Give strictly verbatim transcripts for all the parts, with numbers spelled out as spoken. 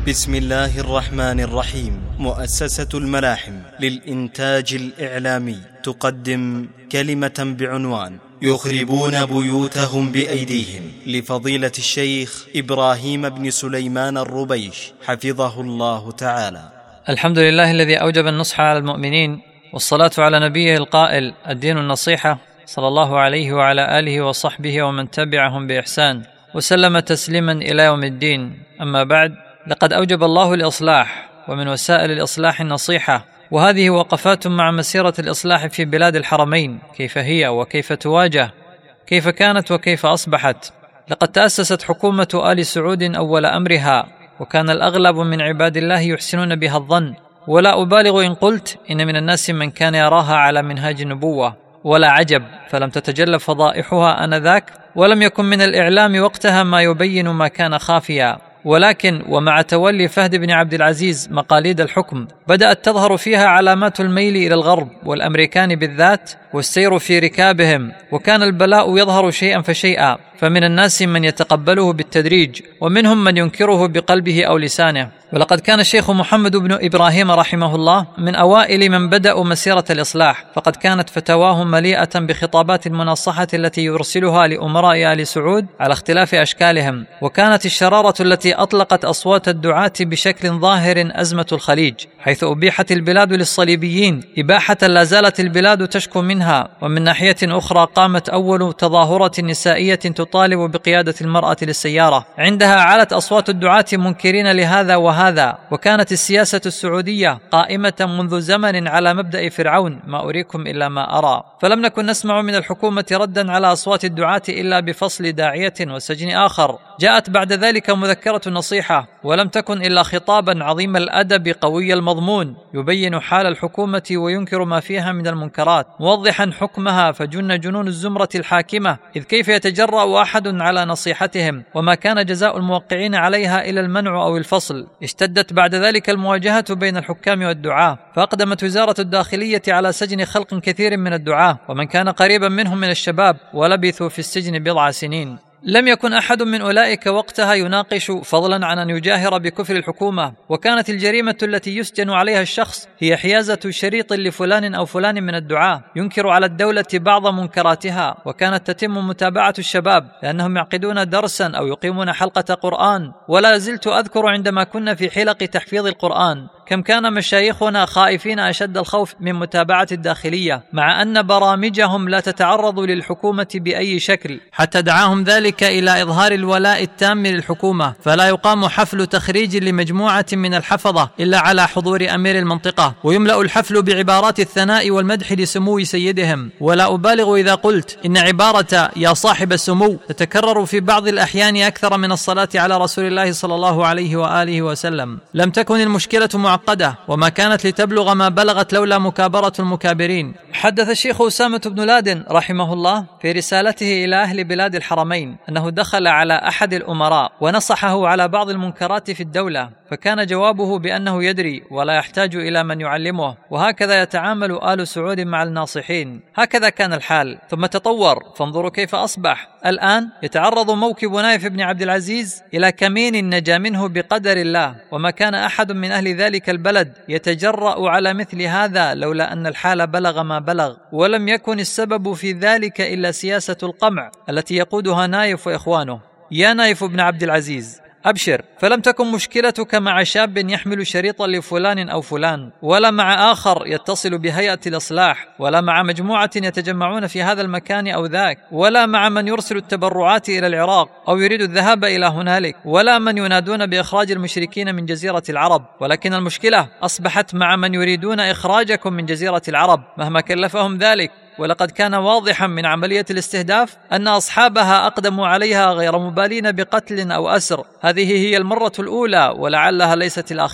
بسم الله الرحمن الرحيم. مؤسسة الملاحم للإنتاج الإعلامي تقدم كلمة بعنوان يخربون بيوتهم بأيديهم لفضيلة الشيخ إبراهيم بن سليمان الربيش حفظه الله تعالى. الحمد لله الذي أوجب النصح على المؤمنين، والصلاة على نبيه القائل الدين النصيحة، صلى الله عليه وعلى آله وصحبه ومن تبعهم بإحسان وسلم تسليما إلى يوم الدين. أما بعد، لقد أوجب الله الإصلاح، ومن وسائل الإصلاح النصيحة، وهذه وقفات مع مسيرة الإصلاح في بلاد الحرمين، كيف هي وكيف تواجه، كيف كانت وكيف أصبحت. لقد تأسست حكومة آل سعود أول أمرها، وكان الأغلب من عباد الله يحسنون بها الظن، ولا أبالغ إن قلت إن من الناس من كان يراها على منهاج النبوة، ولا عجب، فلم تتجلى فضائحها آنذاك، ولم يكن من الإعلام وقتها ما يبين ما كان خافيا. ولكن ومع تولي فهد بن عبد العزيز مقاليد الحكم، بدأت تظهر فيها علامات الميل إلى الغرب والأمريكان بالذات، والسير في ركابهم، وكان البلاء يظهر شيئا فشيئا، فمن الناس من يتقبله بالتدريج، ومنهم من ينكره بقلبه أو لسانه. ولقد كان الشيخ محمد بن إبراهيم رحمه الله من أوائل من بدأوا مسيرة الإصلاح، فقد كانت فتاواه مليئة بخطابات المناصحة التي يرسلها لأمراء آل سعود على اختلاف أشكالهم، وكانت الشرارة التي أطلقت أصوات الدعاة بشكل ظاهر أزمة الخليج، حيث أبيحت البلاد للصليبيين إباحة لا زالت البلاد تشكو منها. ومن ناحية أخرى قامت أول تظاهرة نسائية تطالب بقيادة المرأة للسيارة، عندها علت أصوات الدعاة منكرين لهذا وهذا. وكانت السياسة السعودية قائمة منذ زمن على مبدأ فرعون، ما أريكم إلا ما أرى، فلم نكن نسمع من الحكومة ردا على أصوات الدعاة إلا بفصل داعية وسجن آخر. جاءت بعد ذلك مذكرة النصيحة، ولم تكن إلا خطابا عظيم الأدب قوي المضمون، يبين حال الحكومة وينكر ما فيها من المنكرات، موضحا حكمها فجن جنون الزمرة الحاكمة، إذ كيف يتجرأ أحد على نصيحتهم، وما كان جزاء الموقعين عليها إلى المنع أو الفصل. اشتدت بعد ذلك المواجهة بين الحكام والدعاة، فأقدمت وزارة الداخلية على سجن خلق كثير من الدعاة ومن كان قريبا منهم من الشباب، ولبثوا في السجن بضع سنين. لم يكن أحد من أولئك وقتها يناقش، فضلا عن أن يجاهر بكفر الحكومة، وكانت الجريمة التي يسجن عليها الشخص هي حيازة شريط لفلان أو فلان من الدعاة ينكر على الدولة بعض منكراتها. وكانت تتم متابعة الشباب لأنهم يعقدون درسا أو يقيمون حلقة قرآن. ولا زلت أذكر عندما كنا في حلق تحفيظ القرآن كم كان مشايخنا خائفين أشد الخوف من متابعة الداخلية، مع أن برامجهم لا تتعرض للحكومة بأي شكل، حتى دعاهم ذلك إلى إظهار الولاء التام للحكومة، فلا يقام حفل تخريج لمجموعة من الحفظة إلا على حضور أمير المنطقة، ويملأ الحفل بعبارات الثناء والمدح لسمو سيدهم. ولا أبالغ إذا قلت إن عبارة يا صاحب السمو تتكرر في بعض الأحيان أكثر من الصلاة على رسول الله صلى الله عليه وآله وسلم. لم تكن المشكلة معقدة، وما كانت لتبلغ ما بلغت لولا مكابرة المكابرين. حدث الشيخ أسامة بن لادن رحمه الله في رسالته إلى أهل بلاد الحرمين أنه دخل على أحد الأمراء ونصحه على بعض المنكرات في الدولة، فكان جوابه بأنه يدري ولا يحتاج إلى من يعلمه، وهكذا يتعامل آل سعود مع الناصحين. هكذا كان الحال، ثم تطور، فانظروا كيف أصبح. الآن يتعرض موكب نايف بن عبد العزيز إلى كمين نجا منه بقدر الله، وما كان أحد من أهل ذلك البلد يتجرأ على مثل هذا لولا أن الحال بلغ ما بلغ. ولم يكن السبب في ذلك إلا سياسة القمع التي يقودها نايف وإخوانه. يا نايف بن عبد العزيز، أبشر، فلم تكن مشكلتك مع شاب يحمل شريطا لفلان أو فلان، ولا مع آخر يتصل بهيئة الإصلاح، ولا مع مجموعة يتجمعون في هذا المكان أو ذاك، ولا مع من يرسل التبرعات إلى العراق أو يريد الذهاب إلى هنالك، ولا من ينادون بإخراج المشركين من جزيرة العرب. ولكن المشكلة أصبحت مع من يريدون إخراجكم من جزيرة العرب مهما كلفهم ذلك. ولقد كان واضحا من عملية الاستهداف أن أصحابها أقدموا عليها غير مبالين بقتل أو أسر. هذه هي المرة الأولى ولعلها ليست الأخيرة.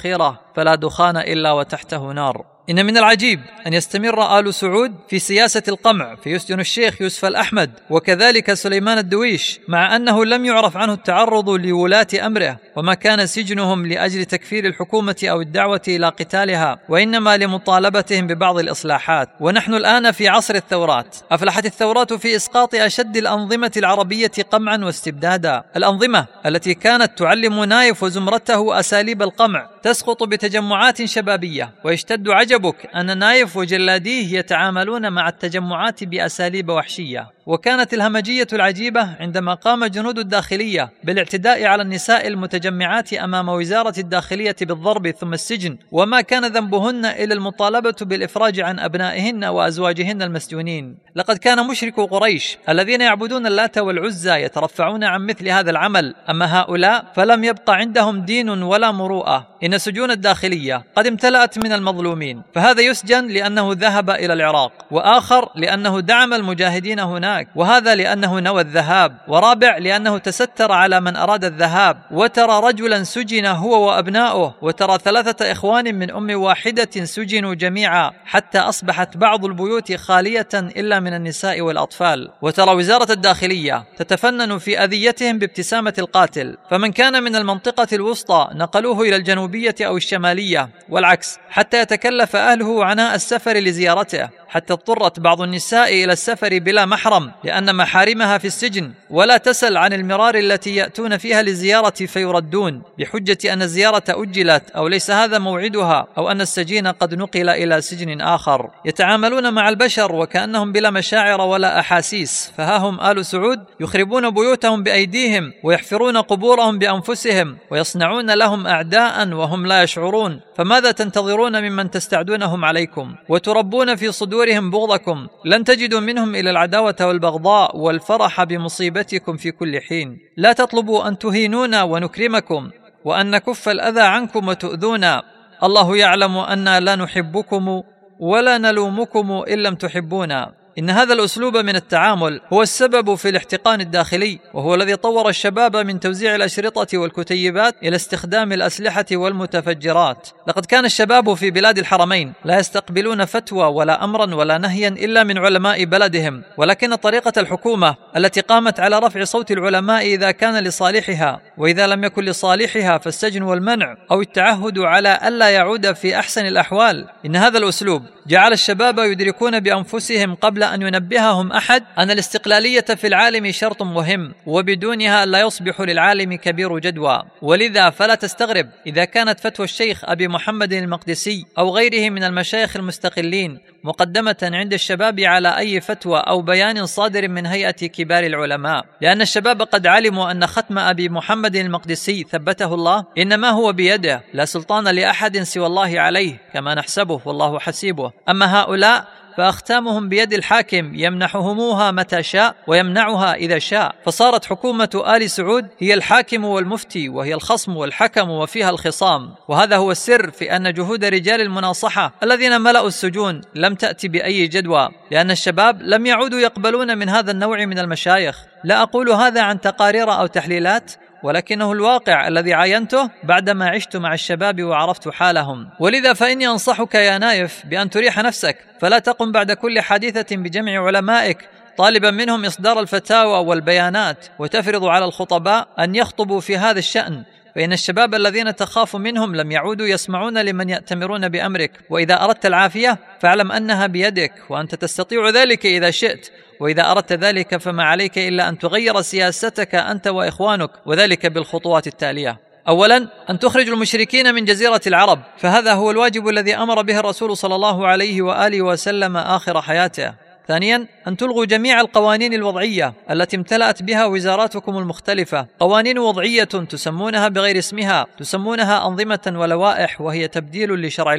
فلا دخان إلا وتحته نار. إن من العجيب أن يستمر آل سعود في سياسة القمع، فيسجن الشيخ يوسف الأحمد وكذلك سليمان الدويش، مع أنه لم يعرف عنه التعرض لولاة أمره، وما كان سجنهم لأجل تكفير الحكومة أو الدعوة إلى قتالها، وإنما لمطالبتهم ببعض الإصلاحات. ونحن الآن في عصر الثورات. أفلحت الثورات في إسقاط أشد الأنظمة العربية قمعا واستبدادا. الأنظمة التي كانت تعلم نايف وزمرته أساليب القمع تسقط بتجمعات شبابية، ويشتد عجبك أن نايف وجلاديه يتعاملون مع التجمعات بأساليب وحشية. وكانت الهمجية العجيبة عندما قام جنود الداخلية بالاعتداء على النساء المتجمعات أمام وزارة الداخلية بالضرب ثم السجن، وما كان ذنبهن إلا المطالبة بالإفراج عن أبنائهن وأزواجهن المسجونين. لقد كان مشركو قريش الذين يعبدون اللات والعزى يترفعون عن مثل هذا العمل، أما هؤلاء فلم يبق عندهم دين ولا مروءة. إن سجون الداخلية قد امتلأت من المظلومين، فهذا يسجن لأنه ذهب إلى العراق، وآخر لأنه دعم المجاهدين هناك، وهذا لأنه نوى الذهاب، ورابع لأنه تستر على من أراد الذهاب. وترى رجلا سجن هو وأبناؤه، وترى ثلاثة إخوان من أم واحدة سجنوا جميعا، حتى أصبحت بعض البيوت خالية إلا من النساء والأطفال. وترى وزارة الداخلية تتفنن في أذيتهم بابتسامة القاتل، فمن كان من المنطقة الوسطى نقلوه إلى الجنوبية أو الشمالية والعكس، حتى يتكلف أهله عناء السفر لزيارته، حتى اضطرت بعض النساء إلى السفر بلا محرم لأن محارمها في السجن، ولا تسل عن المرار التي يأتون فيها للزيارة فيردون بحجة أن الزيارة أجلت أو ليس هذا موعدها أو أن السجين قد نقل إلى سجن آخر. يتعاملون مع البشر وكأنهم بلا مشاعر ولا أحاسيس، فها هم آل سعود يخربون بيوتهم بأيديهم ويحفرون قبورهم بأنفسهم ويصنعون لهم أعداء وهم لا يشعرون. فماذا تنتظرون ممن تستعدونهم عليكم وتربون في صدورهم بغضكم؟ لن تجدوا منهم إلى العداوة والبغضاء والفرح بمصيبتكم في كل حين. لا تطلبوا أن تهينونا ونكرمكم وأن نكف الأذى عنكم وتؤذونا. الله يعلم أننا لا نحبكم ولا نلومكم إن لم تحبونا. إن هذا الأسلوب من التعامل هو السبب في الاحتقان الداخلي، وهو الذي طور الشباب من توزيع الأشرطة والكتيبات إلى استخدام الأسلحة والمتفجرات. لقد كان الشباب في بلاد الحرمين لا يستقبلون فتوى ولا أمرا ولا نهيا إلا من علماء بلدهم، ولكن طريقة الحكومة التي قامت على رفع صوت العلماء إذا كان لصالحها، وإذا لم يكن لصالحها فالسجن والمنع أو التعهد على ألا يعود في أحسن الأحوال. إن هذا الأسلوب جعل الشباب يدركون بأنفسهم قبل أن ينبههم أحد أن الاستقلالية في العالم شرط مهم، وبدونها لا يصبح للعالم كبير جدوى. ولذا فلا تستغرب إذا كانت فتوى الشيخ أبي محمد المقدسي أو غيره من المشايخ المستقلين مقدمة عند الشباب على أي فتوى أو بيان صادر من هيئة كبار العلماء، لأن الشباب قد علموا أن ختم أبي محمد المقدسي ثبته الله إنما هو بيده، لا سلطان لأحد سوى الله عليه كما نحسبه والله حسيبه. أما هؤلاء فأختامهم بيد الحاكم يمنحهموها متى شاء ويمنعها إذا شاء، فصارت حكومة آل سعود هي الحاكم والمفتي، وهي الخصم والحكم وفيها الخصام. وهذا هو السر في أن جهود رجال المناصحة الذين ملأوا السجون لم تأتي بأي جدوى، لأن الشباب لم يعودوا يقبلون من هذا النوع من المشايخ. لا أقول هذا عن تقارير أو تحليلات، ولكنه الواقع الذي عاينته بعدما عشت مع الشباب وعرفت حالهم. ولذا فإني أنصحك يا نايف بأن تريح نفسك، فلا تقم بعد كل حادثة بجمع علمائك طالبا منهم إصدار الفتاوى والبيانات وتفرض على الخطباء أن يخطبوا في هذا الشأن، فإن الشباب الذين تخاف منهم لم يعودوا يسمعون لمن يأتمرون بأمرك. وإذا أردت العافية فاعلم أنها بيدك، وأنت تستطيع ذلك إذا شئت، وإذا أردت ذلك فما عليك إلا أن تغير سياستك أنت وإخوانك، وذلك بالخطوات التالية. أولا، أن تخرج المشركين من جزيرة العرب، فهذا هو الواجب الذي أمر به الرسول صلى الله عليه وآله وسلم آخر حياته. ثانيا، أن تلغوا جميع القوانين الوضعية التي امتلأت بها وزاراتكم المختلفة، قوانين وضعية تسمونها بغير اسمها، تسمونها أنظمة ولوائح وهي تبديل لشرع الله.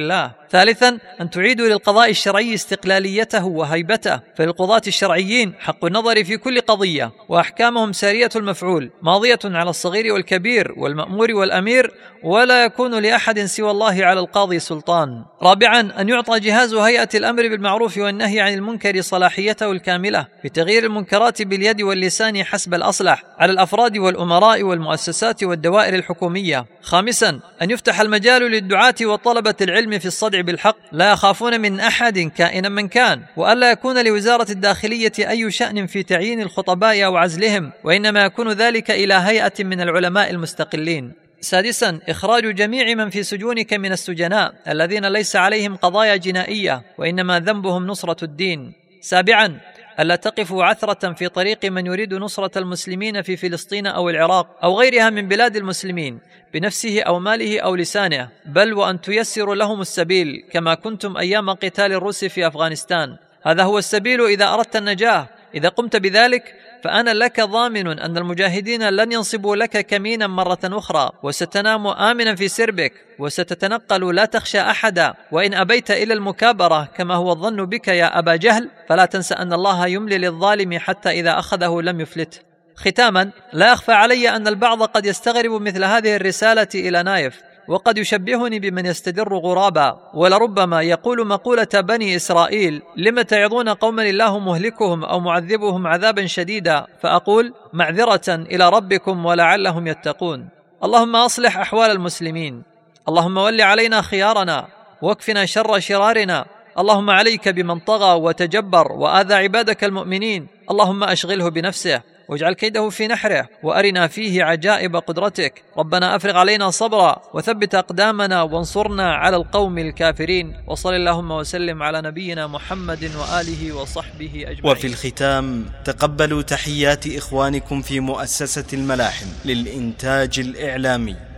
ثالثا، أن تعيدوا للقضاء الشرعي استقلاليته وهيبته، فللقضاة الشرعيين حق النظر في كل قضية، وأحكامهم سارية المفعول ماضية على الصغير والكبير والمأمور والأمير، ولا يكون لأحد سوى الله على القاضي سلطان. رابعا، أن يعطى جهاز هيئة الأمر بالمعروف والنهي عن المنكر صلاحيته الكاملة بتغيير المنكرات باليد واللسان حسب الأصلح على الأفراد والأمراء والمؤسسات والدوائر الحكومية. خامسا، أن يفتح المجال للدعاة وطلبة العلم في الصدع بالحق لا يخافون من أحد كائنا من كان، وألا يكون لوزارة الداخلية أي شأن في تعيين الخطباء أو عزلهم، وإنما يكون ذلك إلى هيئة من العلماء المستقلين. سادسا، إخراج جميع من في سجونك من السجناء الذين ليس عليهم قضايا جنائية وإنما ذنبهم نصرة الدين. سابعا، ألا تقفوا عثرة في طريق من يريد نصرة المسلمين في فلسطين أو العراق أو غيرها من بلاد المسلمين بنفسه أو ماله أو لسانه، بل وأن تيسروا لهم السبيل كما كنتم أيام قتال الروس في أفغانستان. هذا هو السبيل إذا أردت النجاة. إذا قمت بذلك فأنا لك ضامن أن المجاهدين لن ينصبوا لك كمينا مرة أخرى، وستنام آمنا في سربك، وستتنقل لا تخشى أحدا. وإن أبيت إلى المكابرة كما هو الظن بك يا أبا جهل، فلا تنسى أن الله يملي للظالم حتى إذا أخذه لم يفلته. ختاما، لا يخفى علي أن البعض قد يستغرب مثل هذه الرسالة إلى نايف، وقد يشبهني بمن يستدر غرابا، ولربما يقول مقولة بني إسرائيل: لم تعظون قوما الله مهلكهم أو معذبهم عذابا شديدا؟ فأقول: معذرة إلى ربكم ولعلهم يتقون. اللهم أصلح أحوال المسلمين، اللهم ول علينا خيارنا واكفنا شر شرارنا، اللهم عليك بمن طغى وتجبر وآذى عبادك المؤمنين، اللهم أشغله بنفسه واجعل كيده في نحره، وأرنا فيه عجائب قدرتك. ربنا أفرغ علينا صبرا وثبت أقدامنا وانصرنا على القوم الكافرين. وصل اللهم وسلم على نبينا محمد وآله وصحبه أجمعين. وفي الختام، تقبلوا تحيات إخوانكم في مؤسسة الملاحم للإنتاج الإعلامي.